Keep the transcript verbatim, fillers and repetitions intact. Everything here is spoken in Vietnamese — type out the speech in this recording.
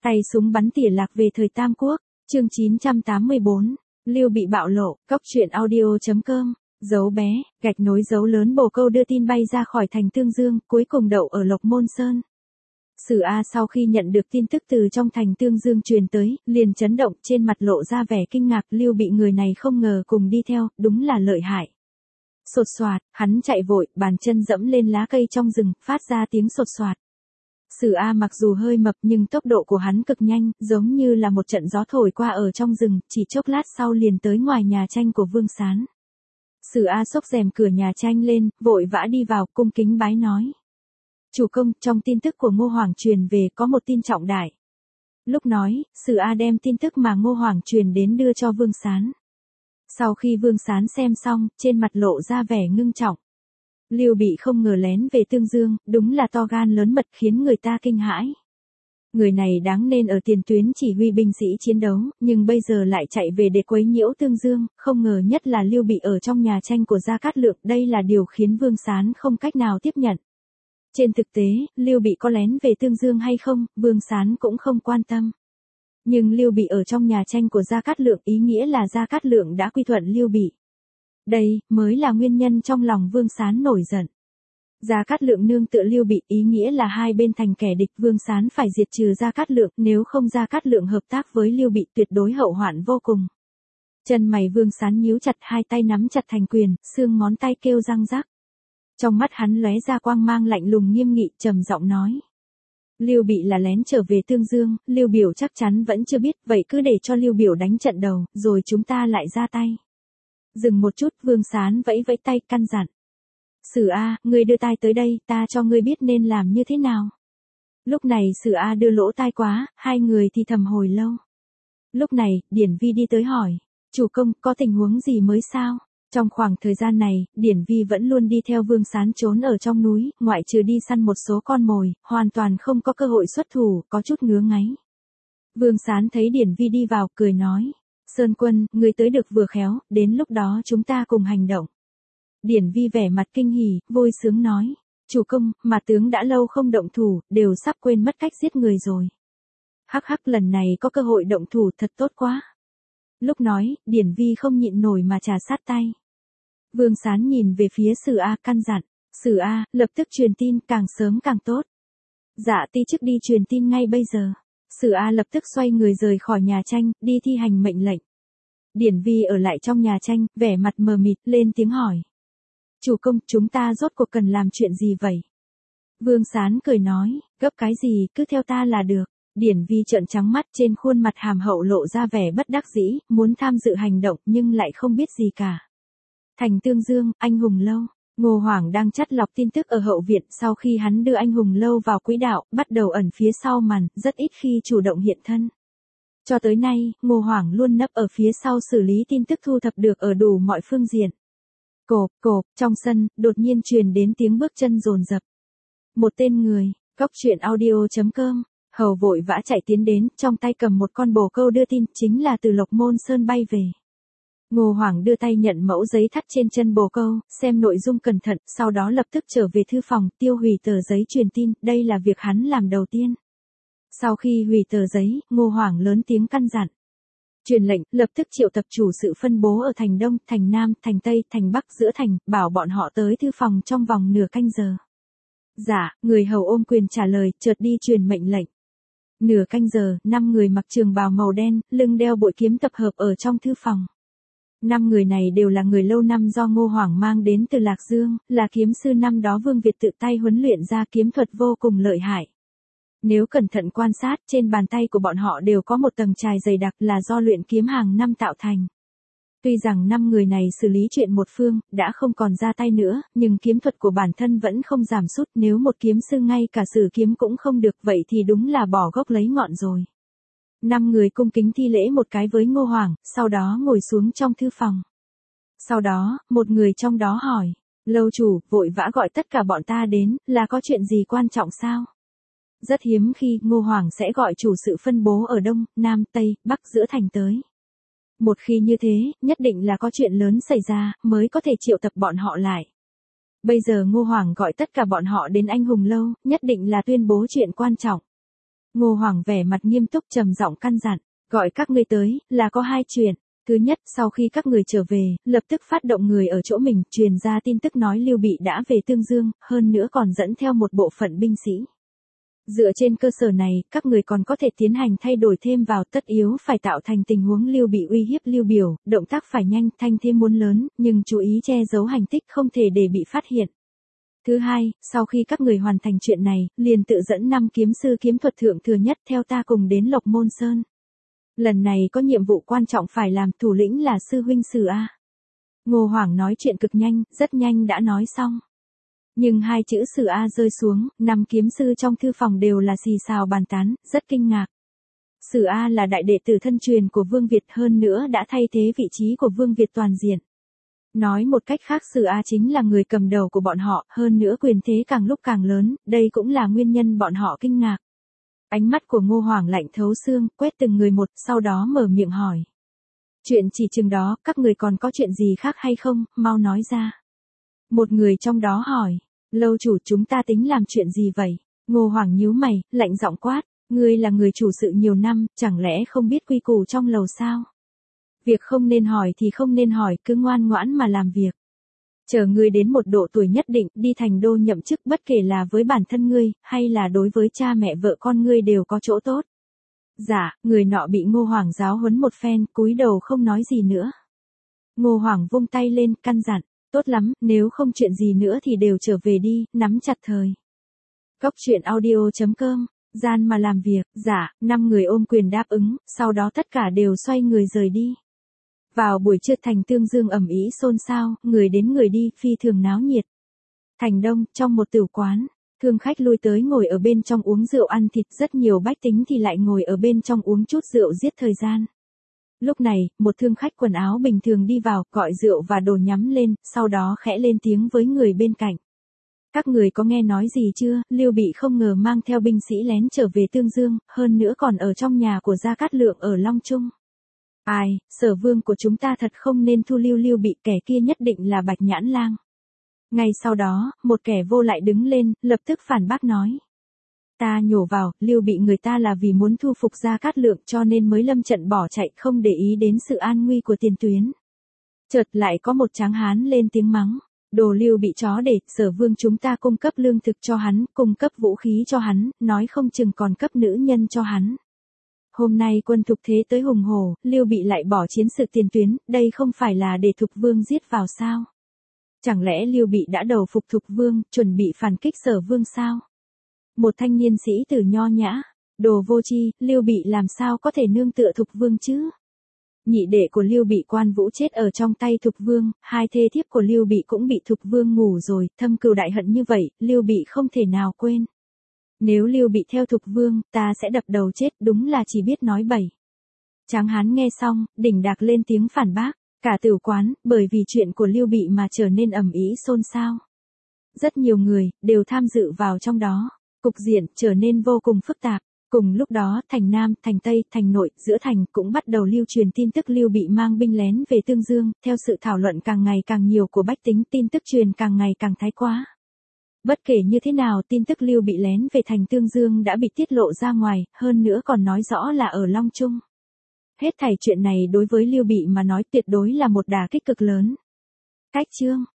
Tay súng bắn tỉa lạc về thời Tam Quốc, chương chín trăm tám mươi bốn, Lưu Bị bạo lộ, cóc truyện audio chấm com, dấu bé, gạch nối dấu lớn bồ câu đưa tin bay ra khỏi thành Tương Dương, cuối cùng đậu ở Lộc Môn Sơn. Sử A sau khi nhận được tin tức từ trong thành Tương Dương truyền tới, liền chấn động, trên mặt lộ ra vẻ kinh ngạc, Lưu Bị người này không ngờ cùng đi theo, đúng là lợi hại. Sột soạt, hắn chạy vội, bàn chân dẫm lên lá cây trong rừng, phát ra tiếng sột soạt. Sử A mặc dù hơi mập nhưng tốc độ của hắn cực nhanh, giống như là một trận gió thổi qua ở trong rừng, chỉ chốc lát sau liền tới ngoài nhà tranh của Vương Sán. Sử A xốc rèm cửa nhà tranh lên, vội vã đi vào, cung kính bái nói. Chủ công, trong tin tức của Ngô Hoàng truyền về có một tin trọng đại. Lúc nói, Sử A đem tin tức mà Ngô Hoàng truyền đến đưa cho Vương Sán. Sau khi Vương Sán xem xong, trên mặt lộ ra vẻ ngưng trọng. Lưu Bị không ngờ lén về Tương Dương, đúng là to gan lớn mật khiến người ta kinh hãi. Người này đáng nên ở tiền tuyến chỉ huy binh sĩ chiến đấu, nhưng bây giờ lại chạy về để quấy nhiễu Tương Dương, không ngờ nhất là Lưu Bị ở trong nhà tranh của Gia Cát Lượng, đây là điều khiến Vương Sán không cách nào tiếp nhận. Trên thực tế, Lưu Bị có lén về Tương Dương hay không, Vương Sán cũng không quan tâm. Nhưng Lưu Bị ở trong nhà tranh của Gia Cát Lượng ý nghĩa là Gia Cát Lượng đã quy thuận Lưu Bị. Đây mới là nguyên nhân trong lòng Vương Sán nổi giận. Gia Cát Lượng nương tựa Lưu Bị ý nghĩa là hai bên thành kẻ địch, Vương Sán phải diệt trừ Gia Cát Lượng, nếu không Gia Cát Lượng hợp tác với Lưu Bị tuyệt đối hậu hoạn vô cùng. Chân mày Vương Sán nhíu chặt, hai tay nắm chặt thành quyền, xương ngón tay kêu răng rắc. Trong mắt hắn lóe ra quang mang lạnh lùng nghiêm nghị, trầm giọng nói. Lưu Bị là lén trở về Tương Dương, Lưu Biểu chắc chắn vẫn chưa biết, vậy cứ để cho Lưu Biểu đánh trận đầu, rồi chúng ta lại ra tay. Dừng một chút, Vương Sán vẫy vẫy tay, căn dặn. Sử A, ngươi đưa tai tới đây, ta cho ngươi biết nên làm như thế nào. Lúc này Sử A đưa lỗ tai quá, hai người thì thầm hồi lâu. Lúc này, Điển Vi đi tới hỏi. Chủ công, có tình huống gì mới sao? Trong khoảng thời gian này, Điển Vi vẫn luôn đi theo Vương Sán trốn ở trong núi, ngoại trừ đi săn một số con mồi, hoàn toàn không có cơ hội xuất thủ, có chút ngứa ngáy. Vương Sán thấy Điển Vi đi vào, cười nói. Sơn Quân, người tới được vừa khéo, đến lúc đó chúng ta cùng hành động. Điển Vi vẻ mặt kinh hỉ, vui sướng nói. Chủ công, mà tướng đã lâu không động thủ, đều sắp quên mất cách giết người rồi. Hắc hắc, lần này có cơ hội động thủ thật tốt quá. Lúc nói, Điển Vi không nhịn nổi mà trà sát tay. Vương Sán nhìn về phía Sử A, căn dặn. Sử A, lập tức truyền tin, càng sớm càng tốt. Dạ ti chức đi truyền tin ngay bây giờ. Sử A lập tức xoay người rời khỏi nhà tranh, đi thi hành mệnh lệnh. Điển Vi ở lại trong nhà tranh, vẻ mặt mờ mịt, lên tiếng hỏi. Chủ công, chúng ta rốt cuộc cần làm chuyện gì vậy? Vương Sán cười nói, gấp cái gì, cứ theo ta là được. Điển Vi trợn trắng mắt, trên khuôn mặt hàm hậu lộ ra vẻ bất đắc dĩ, muốn tham dự hành động nhưng lại không biết gì cả. Thành Tương Dương, Anh Hùng Lâu. Ngô Hoàng đang chắt lọc tin tức ở hậu viện, sau khi hắn đưa Anh Hùng Lâu vào quỹ đạo, bắt đầu ẩn phía sau màn, rất ít khi chủ động hiện thân. Cho tới nay, Ngô Hoàng luôn nấp ở phía sau xử lý tin tức thu thập được ở đủ mọi phương diện. Cộp, cộp, trong sân, đột nhiên truyền đến tiếng bước chân dồn dập. Một tên người, cóc truyện audio chấm com, hầu vội vã chạy tiến đến, trong tay cầm một con bồ câu đưa tin, chính là từ Lộc Môn Sơn bay về. Ngô Hoàng đưa tay nhận mẫu giấy thắt trên chân bồ câu, xem nội dung cẩn thận, sau đó lập tức trở về thư phòng, tiêu hủy tờ giấy truyền tin, đây là việc hắn làm đầu tiên. Sau khi hủy tờ giấy, Ngô Hoàng lớn tiếng căn dặn. Truyền lệnh, lập tức triệu tập chủ sự phân bố ở thành Đông, thành Nam, thành Tây, thành Bắc, giữa thành, bảo bọn họ tới thư phòng trong vòng nửa canh giờ. Dạ, người hầu ôm quyền trả lời, chợt đi truyền mệnh lệnh. Nửa canh giờ, năm người mặc trường bào màu đen, lưng đeo bội kiếm tập hợp ở trong thư phòng. Năm người này đều là người lâu năm do Ngô Hoàng mang đến từ Lạc Dương, là kiếm sư năm đó Vương Việt tự tay huấn luyện ra kiếm thuật vô cùng lợi hại. Nếu cẩn thận quan sát, trên bàn tay của bọn họ đều có một tầng chài dày đặc là do luyện kiếm hàng năm tạo thành. Tuy rằng năm người này xử lý chuyện một phương, đã không còn ra tay nữa, nhưng kiếm thuật của bản thân vẫn không giảm sút, nếu một kiếm sư ngay cả sử kiếm cũng không được, vậy thì đúng là bỏ gốc lấy ngọn rồi. Năm người cung kính thi lễ một cái với Ngô Hoàng, sau đó ngồi xuống trong thư phòng. Sau đó, một người trong đó hỏi, lâu chủ, vội vã gọi tất cả bọn ta đến, là có chuyện gì quan trọng sao? Rất hiếm khi Ngô Hoàng sẽ gọi chủ sự phân bố ở Đông, Nam, Tây, Bắc giữa thành tới. Một khi như thế, nhất định là có chuyện lớn xảy ra, mới có thể triệu tập bọn họ lại. Bây giờ Ngô Hoàng gọi tất cả bọn họ đến Anh Hùng Lâu, nhất định là tuyên bố chuyện quan trọng. Ngô Hoảng vẻ mặt nghiêm túc trầm giọng căn dặn, gọi các ngươi tới, là có hai chuyện. Thứ nhất, sau khi các người trở về, lập tức phát động người ở chỗ mình, truyền ra tin tức nói Lưu Bị đã về Tương Dương, hơn nữa còn dẫn theo một bộ phận binh sĩ. Dựa trên cơ sở này, các người còn có thể tiến hành thay đổi thêm vào, tất yếu phải tạo thành tình huống Lưu Bị uy hiếp Lưu Biểu, động tác phải nhanh, thanh thế muốn lớn, nhưng chú ý che giấu hành tích không thể để bị phát hiện. Thứ hai, sau khi các người hoàn thành chuyện này, liền tự dẫn năm kiếm sư kiếm thuật thượng thừa nhất theo ta cùng đến Lộc Môn Sơn. Lần này có nhiệm vụ quan trọng phải làm, thủ lĩnh là sư huynh Sử A. Ngô Hoảng nói chuyện cực nhanh, rất nhanh đã nói xong. Nhưng hai chữ Sử A rơi xuống, năm kiếm sư trong thư phòng đều là xì xào bàn tán, rất kinh ngạc. Sử A là đại đệ tử thân truyền của Vương Việt, hơn nữa đã thay thế vị trí của Vương Việt toàn diện. Nói một cách khác, Sử A chính là người cầm đầu của bọn họ, hơn nữa quyền thế càng lúc càng lớn, đây cũng là nguyên nhân bọn họ kinh ngạc. Ánh mắt của Ngô Hoảng lạnh thấu xương, quét từng người một, sau đó mở miệng hỏi. Chuyện chỉ chừng đó, các người còn có chuyện gì khác hay không, mau nói ra. Một người trong đó hỏi, lâu chủ chúng ta tính làm chuyện gì vậy? Ngô Hoảng nhíu mày, lạnh giọng quát, ngươi là người chủ sự nhiều năm, chẳng lẽ không biết quy củ trong lầu sao? Việc không nên hỏi thì không nên hỏi, cứ ngoan ngoãn mà làm việc. Chờ ngươi đến một độ tuổi nhất định, đi thành đô nhậm chức, bất kể là với bản thân ngươi, hay là đối với cha mẹ vợ con ngươi đều có chỗ tốt. Dạ, người nọ bị Ngô Hoảng giáo huấn một phen, cúi đầu không nói gì nữa. Ngô Hoảng vung tay lên, căn dặn, tốt lắm, nếu không chuyện gì nữa thì đều trở về đi, nắm chặt thời. Cốc truyện audio chấm com, gian mà làm việc, dạ, năm người ôm quyền đáp ứng, sau đó tất cả đều xoay người rời đi. Vào buổi trưa thành Tương Dương ầm ĩ xôn xao, người đến người đi, phi thường náo nhiệt. Thành Đông, trong một tửu quán, thương khách lui tới ngồi ở bên trong uống rượu ăn thịt, rất nhiều bách tính thì lại ngồi ở bên trong uống chút rượu giết thời gian. Lúc này, một thương khách quần áo bình thường đi vào, gọi rượu và đồ nhắm lên, sau đó khẽ lên tiếng với người bên cạnh. Các người có nghe nói gì chưa, Lưu Bị không ngờ mang theo binh sĩ lén trở về Tương Dương, hơn nữa còn ở trong nhà của Gia Cát Lượng ở Long Trung. Ai, Sở Vương của chúng ta thật không nên thu lưu Lưu Bị, kẻ kia nhất định là Bạch Nhãn Lang. Ngay sau đó, một kẻ vô lại đứng lên, lập tức phản bác nói. Ta nhổ vào, Lưu Bị người ta là vì muốn thu phục Gia Cát Lượng cho nên mới lâm trận bỏ chạy, không để ý đến sự an nguy của tiền tuyến. Chợt lại có một tráng hán lên tiếng mắng. Đồ Lưu Bị chó để, Sở Vương chúng ta cung cấp lương thực cho hắn, cung cấp vũ khí cho hắn, nói không chừng còn cấp nữ nhân cho hắn. Hôm nay quân Thục thế tới hùng hổ, Lưu Bị lại bỏ chiến sự tiền tuyến, đây không phải là để Thục Vương giết vào sao? Chẳng lẽ Lưu Bị đã đầu phục Thục Vương, chuẩn bị phản kích Sở Vương sao? Một thanh niên sĩ tử nho nhã, đồ vô tri, Lưu Bị làm sao có thể nương tựa Thục Vương chứ? Nhị đệ của Lưu Bị Quan Vũ chết ở trong tay Thục Vương, hai thê thiếp của Lưu Bị cũng bị Thục Vương ngủ rồi, thâm cừu đại hận như vậy, Lưu Bị không thể nào quên. Nếu Lưu Bị theo Thục Vương, ta sẽ đập đầu chết, đúng là chỉ biết nói bậy. Tráng hán nghe xong, đỉnh đạc lên tiếng phản bác, cả tửu quán, bởi vì chuyện của Lưu Bị mà trở nên ầm ĩ xôn xao. Rất nhiều người, đều tham dự vào trong đó, cục diện trở nên vô cùng phức tạp. Cùng lúc đó, thành Nam, thành Tây, thành Nội, giữa thành cũng bắt đầu lưu truyền tin tức Lưu Bị mang binh lén về Tương Dương, theo sự thảo luận càng ngày càng nhiều của bách tính, tin tức truyền càng ngày càng thái quá. Bất kể như thế nào, tin tức Lưu Bị lén về thành Tương Dương đã bị tiết lộ ra ngoài, hơn nữa còn nói rõ là ở Long Trung. Hết thảy chuyện này đối với Lưu Bị mà nói tuyệt đối là một đả kích cực lớn. Cách chương